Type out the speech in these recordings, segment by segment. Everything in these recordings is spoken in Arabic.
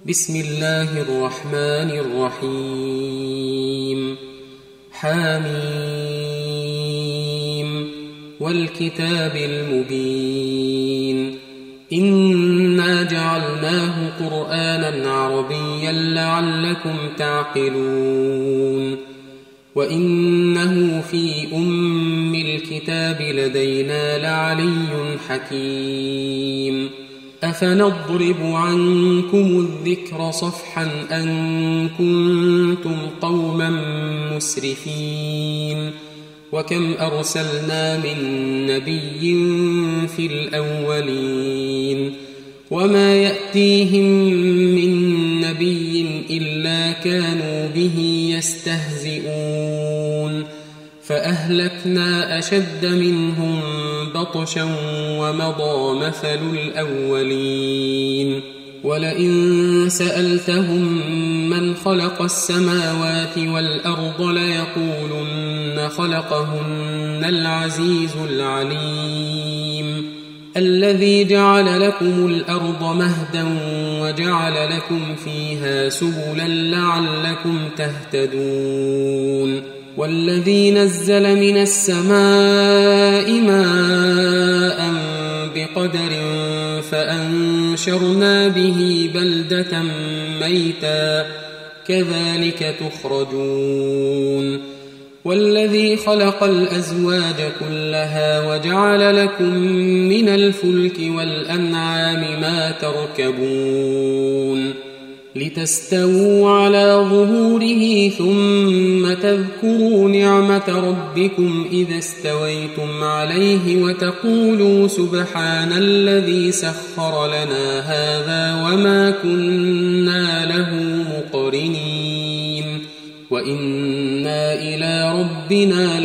بسم الله الرحمن الرحيم حميم والكتاب المبين إنا جعلناه قرآنا عربيا لعلكم تعقلون وإنه في أم الكتاب لدينا لعلي حكيم أفنضرب عنكم الذكر صفحا أن كنتم قوما مسرفين وكم أرسلنا من نبي في الأولين وما يأتيهم من نبي إلا كانوا به يستهزئون فأهلكنا أشد منهم بطشا ومضى مثل الأولين ولئن سألتهم من خلق السماوات والأرض ليقولن خلقهن العزيز العليم الذي جعل لكم الأرض مهدا وجعل لكم فيها سبلا لعلكم تهتدون والذي نزل من السماء ماء بقدر فأنشرنا به بلدة ميتا كذلك تخرجون والذي خلق الأزواج كلها وجعل لكم من الفلك والأنعام ما تركبون لتستووا على ظهوره ثم تذكروا نعمة ربكم إذا استويتم عليه وتقولوا سبحان الذي سخر لنا هذا وما كنا له مقرنين وإنا إلى ربنا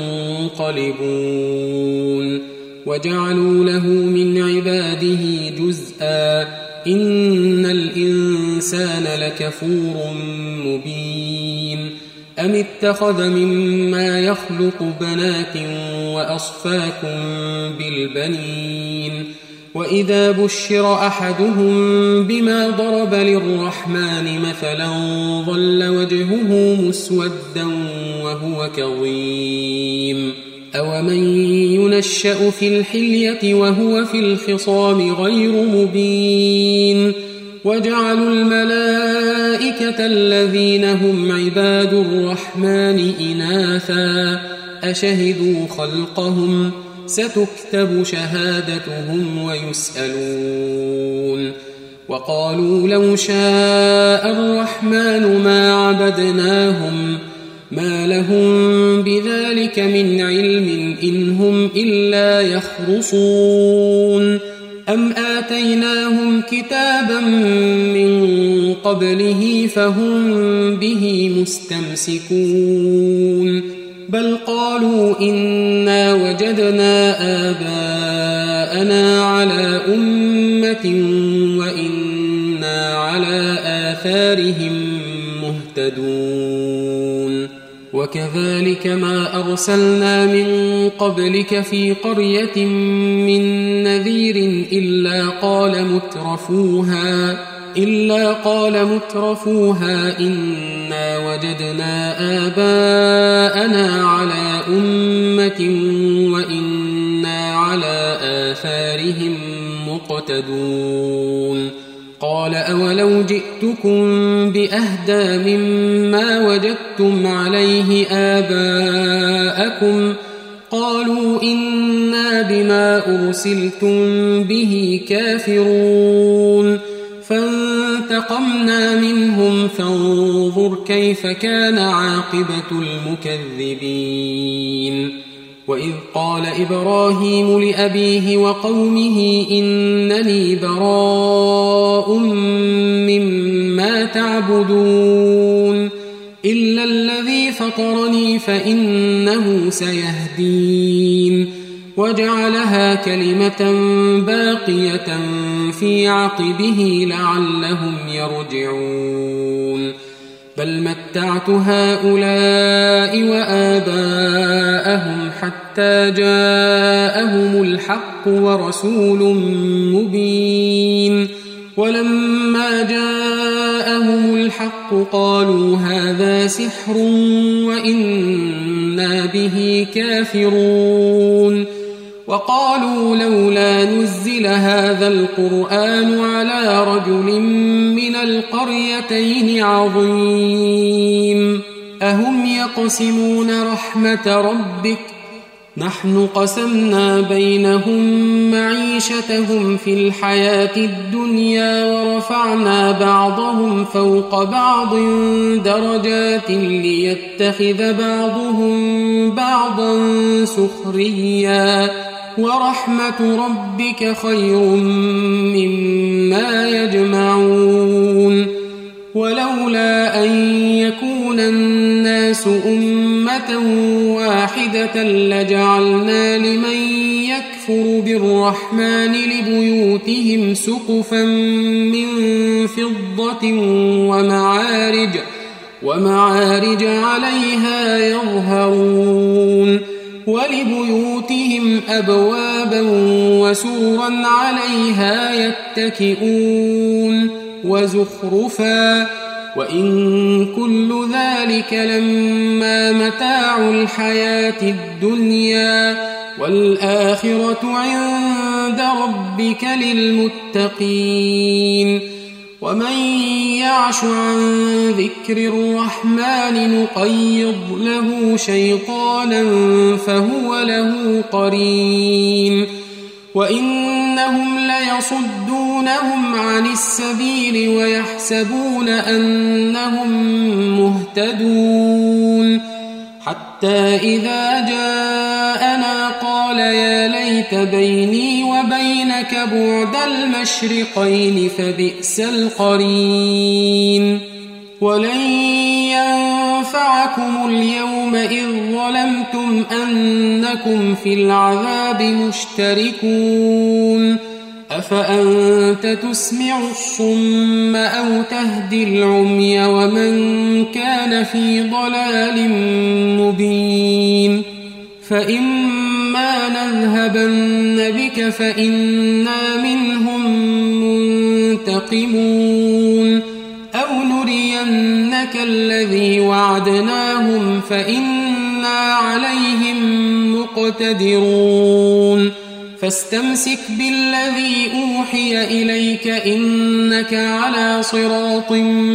لمنقلبون وجعلوا له من عباده جزءا إن الإنسان لكفور مبين أم اتخذ مما يخلق بنات وأصفاكم بالبنين وإذا بشر أحدهم بما ضرب للرحمن مثلا ظل وجهه مسودا وهو كظيم أومن ينشأ في الحلية وهو في الخصام غير مبين وجعلوا الملائكة الذين هم عباد الرحمن إناثا أشهدوا خلقهم ستكتب شهادتهم ويسألون وقالوا لو شاء الرحمن ما عبدناهم ما لهم بذلك من علم إن هم إلا يخرصون أم آتيناهم كتابا من قبله فهم به مستمسكون بل قالوا إنا وجدنا آباءنا على أمة وإنا على آثارهم مهتدون وكذلك ما أرسلنا من قبلك في قرية من نذير إلا قال مترفوها إنا وجدنا آباءنا على أمة وإنا على آثارهم مقتدون قال أولو جئتكم بأهدى مما وجدتم عليه آباءكم قالوا إنا بما أرسلتم به كافرون فانتقمنا منهم فانظر كيف كان عاقبة المكذبين وإذ قال إبراهيم لأبيه وقومه إنني براء مما تعبدون إلا الذي فطرني فإنه سيهدين وجعلها كلمة باقية في عقبه لعلهم يرجعون بل متعت هؤلاء وآباءهم حتى جاءهم الحق ورسول مبين ولما جاءهم الحق قالوا هذا سحر وإنا به كافرون وقالوا لولا نزل هذا القرآن على رجل من القريتين عظيم أهم يقسمون رحمة ربك نحن قسمنا بينهم معيشتهم في الحياة الدنيا ورفعنا بعضهم فوق بعض درجات ليتخذ بعضهم بعضا سخريا ورحمة ربك خير مما يجمعون ولولا أن يكون الناس أمة واحدة لجعلنا لمن يكفر بالرحمن لبيوتهم سقفا من فضة ومعارج عليها يظهرون ولبيوتهم أبوابا وسورا عليها يتكئون وزخرفا وإن كل ذلك لما متاع الحياة الدنيا والآخرة عند ربك للمتقين ومن يعش عن ذكر الرحمن نقيض له شيطانا فهو له قرين وإنهم ليصدونهم عن السبيل ويحسبون أنهم مهتدون حتى إذا جاءنا قال يا ليت بيني وبينك بعد المشرقين فبئس القرين ولن ينفعكم اليوم إذ ظلمتم أنكم في العذاب مشتركون أفأنت تسمع الصم أو تهدي العمي ومن كان في ضلال مبين فإما نذهبن بك فإنا منهم منتقمون أو نرينك الذي وعدناهم فإنا عليهم مقتدرون فاستمسك بالذي أوحي إليك إنك على صراط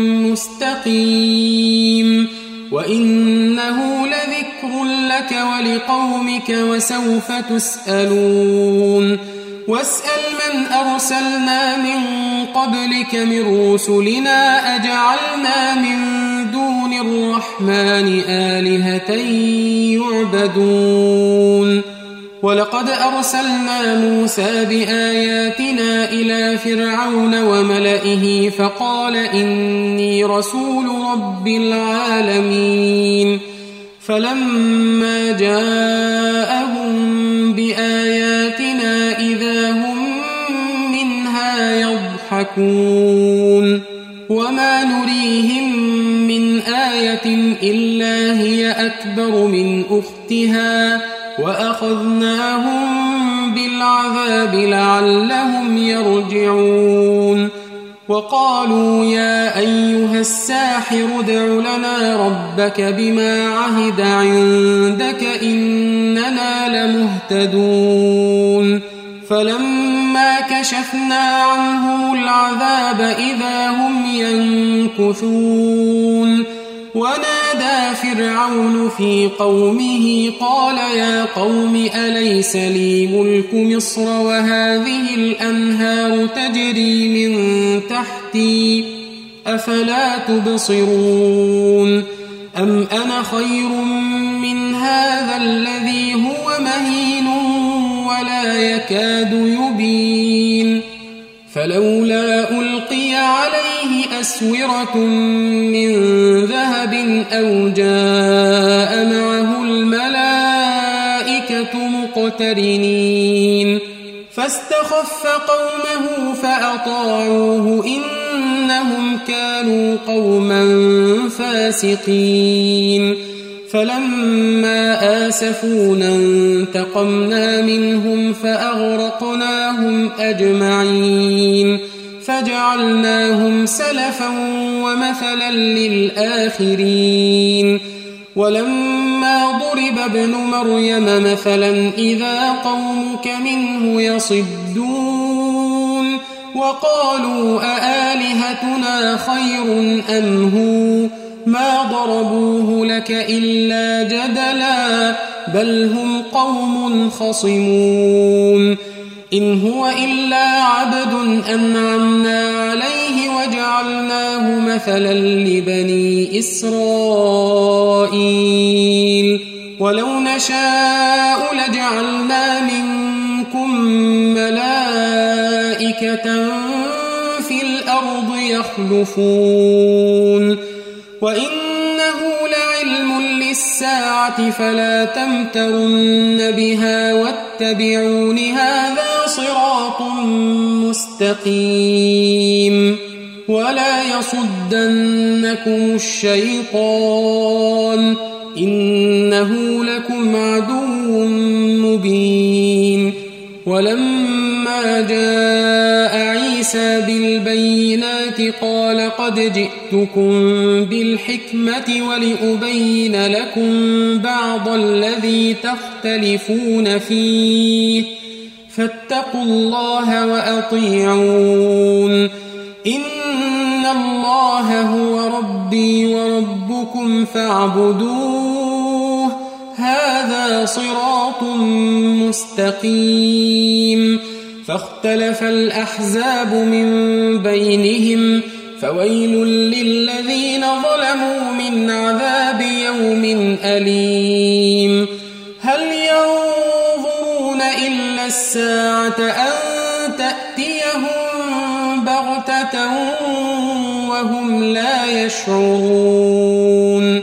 مستقيم وإنه لذكر لك ولقومك وسوف تسألون واسأل من أرسلنا من قبلك من رسلنا أجعلنا من دون الرحمن آلهة يعبدون ولقد أرسلنا موسى بآياتنا إلى فرعون وملئه فقال إني رسول رب العالمين فلما جاءهم بآياتنا إذا هم منها يضحكون وما نريهم من آية إلا هي أكبر من أختها وأخذناهم بالعذاب لعلهم يرجعون وقالوا يا أيها الساحر ادع لنا ربك بما عهد عندك إننا لمهتدون فلما كشفنا عنهم العذاب إذا هم ينكثون ونادى فرعون في قومه قال يا قوم أليس لي ملك مصر وهذه الأنهار تجري من تحتي أفلا تبصرون أم أنا خير من هذا الذي هو مهين ولا يكاد يبين فلولا ألقي عليه أسورة من ذهب أو جاء معه الملائكة مقترنين فاستخف قومه فأطاعوه إنهم كانوا قوما فاسقين فلما آسفونا انتقمنا منهم فأغرقناهم أجمعين فجعلناهم سلفا ومثلا للآخرين ولما ضرب ابن مريم مثلا إذا قومك منه يصدون وقالوا أآلهتنا خير أم هو ما ضربوه لك إلا جدلا بل هم قوم خصمون إن هو إلا عبد أنعمنا عليه وجعلناه مثلا لبني إسرائيل ولو نشاء لجعلنا منكم ملائكة في الأرض يخلفون وإنه لعلم للساعة فلا تمترن بها واتبعون هذا صراط مستقيم ولا يصدنكم الشيطان إنه لكم عدو مبين ولما جاء عيسى بالبينات قال قد جئتكم بالحكمة ولأبين لكم بعض الذي تختلفون فيه فاتقوا الله وأطيعون إن الله هو ربي وربكم فاعبدوه هذا صراط مستقيم فاختلف الأحزاب من بينهم فويل للذين ظلموا من عذاب يوم أليم هل ينظرون إلا الساعة أن تأتيهم بغتة وهم لا يشعرون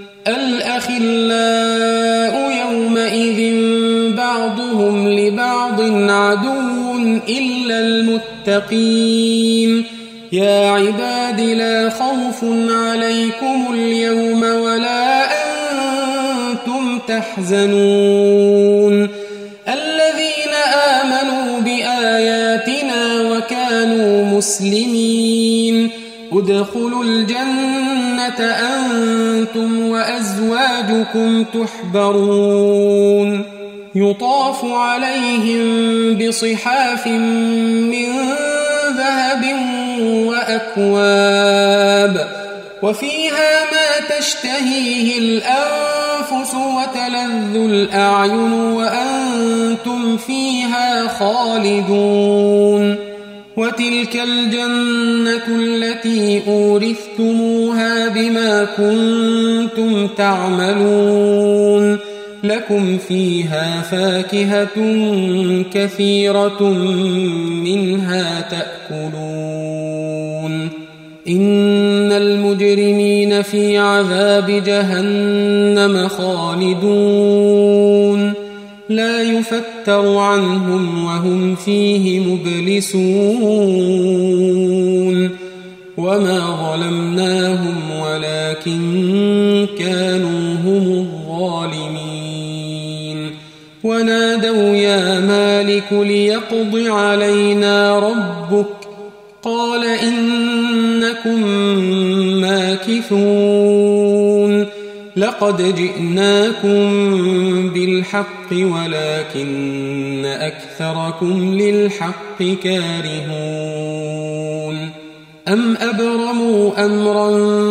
الأخلاء يومئذ بعضهم لبعض عدو إلا المتقين يا عباد لا خوف عليكم اليوم ولا أنتم تحزنون الذين آمنوا بآياتنا وكانوا مسلمين ادخلوا الجنة أنتم وأزواجكم تحبرون يطاف عليهم بصحاف من ذهب وأكواب وفيها ما تشتهيه الأنفس وتلذ الأعين وأنتم فيها خالدون وتلك الجنة التي أورثتموها بما كنتم تعملون لكم فيها فاكهة كثيرة منها تأكلون إن المجرمين في عذاب جهنم خالدون لا يفتر عنهم وهم فيه مبلسون وما ظلمناهم ولكن كانوا هم الظالمين ونادوا يا مالك ليقض علينا ربك قال إنكم ماكثون لقد جئناكم بالحق ولكن أكثركم للحق كارهون أم أبرموا أمرا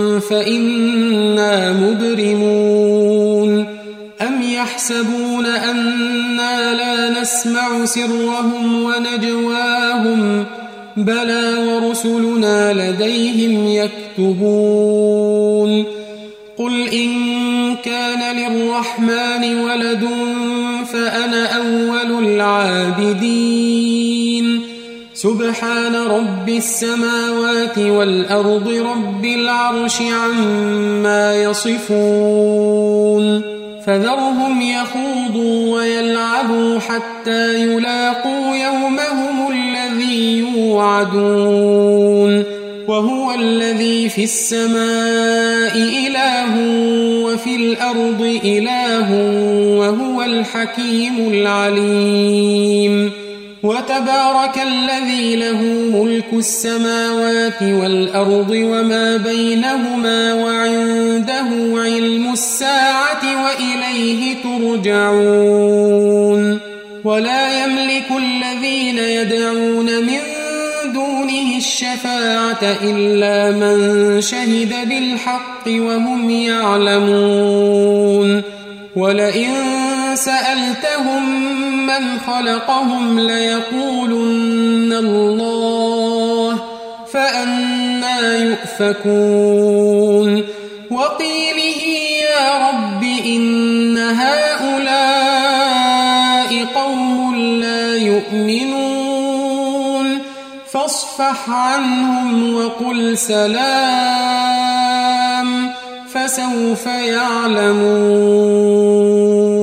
فإنا مبرمون أم يحسبون أنا لا نسمع سرهم ونجواهم بلى ورسلنا لديهم يكتبون قل إن كان للرحمن ولد فأنا أول العابدين سبحان رب السماوات والأرض رب العرش عما يصفون فذرهم يخوضوا ويلعبوا حتى يلاقوا يومهم الذي يوعدون وهو الذي في السماء إله وفي الأرض إله وهو الحكيم العليم وتبارك الذي له ملك السماوات والأرض وما بينهما وعنده علم الساعة وإليه ترجعون ولا يملك الذين يدعون من دونه الشفاعة إلا من شهد بالحق وهم يعلمون ولئن سألتهم من خلقهم ليقولن الله فأنى يؤفكون وقيله يا رب إن هؤلاء قوم لا يؤمنون فاصفح عنهم وقل سلام فسوف يعلمون